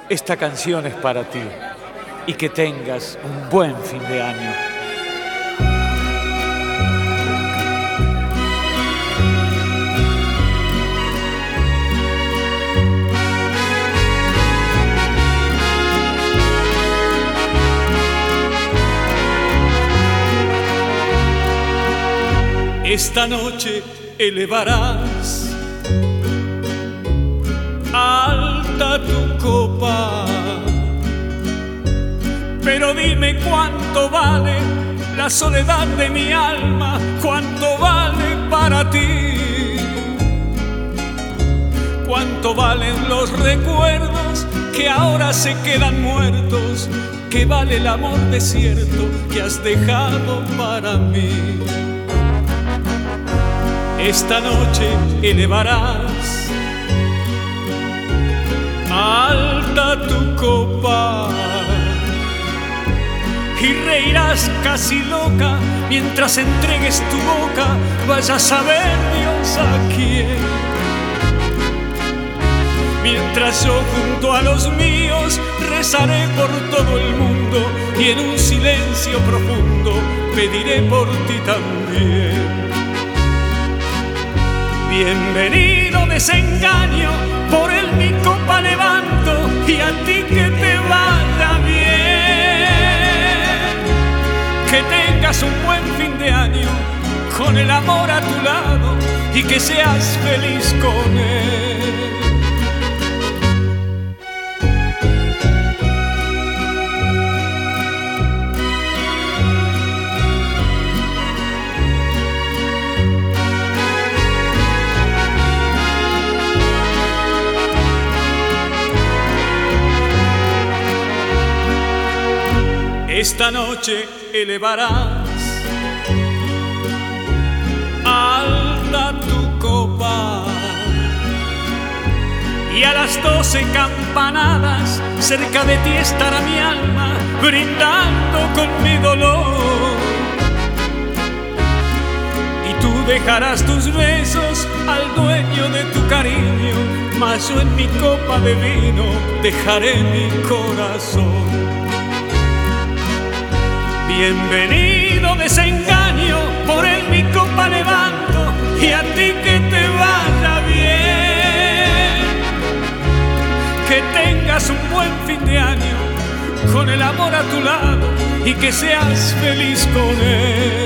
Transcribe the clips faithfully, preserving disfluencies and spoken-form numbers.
esta canción es para ti y que tengas un buen fin de año. Esta noche elevarás alta tu copa, pero dime cuánto vale la soledad de mi alma, cuánto vale para ti, cuánto valen los recuerdos que ahora se quedan muertos, qué vale el amor desierto que has dejado para mí. Esta noche elevarás alta tu copa y reirás casi loca mientras entregues tu boca, vaya a saber Dios a quién. Mientras yo junto a los míos rezaré por todo el mundo y en un silencio profundo pediré por ti también. Bienvenido desengaño, por él mi copa levanto y a ti que te vaya bien. Que tengas un buen fin de año con el amor a tu lado y que seas feliz con él. Esta noche elevarás alta tu copa y a las doce campanadas cerca de ti estará mi alma brindando con mi dolor. Y tú dejarás tus besos al dueño de tu cariño, mas yo en mi copa de vino dejaré mi corazón. Bienvenido desengaño, por él mi copa levanto y a ti que te vaya bien. Que tengas un buen fin de año con el amor a tu lado y que seas feliz con él.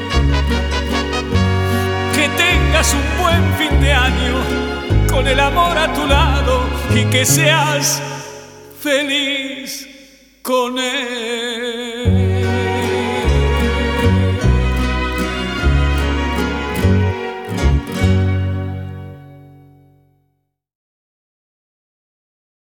Que tengas un buen fin de año con el amor a tu lado y que seas feliz con él.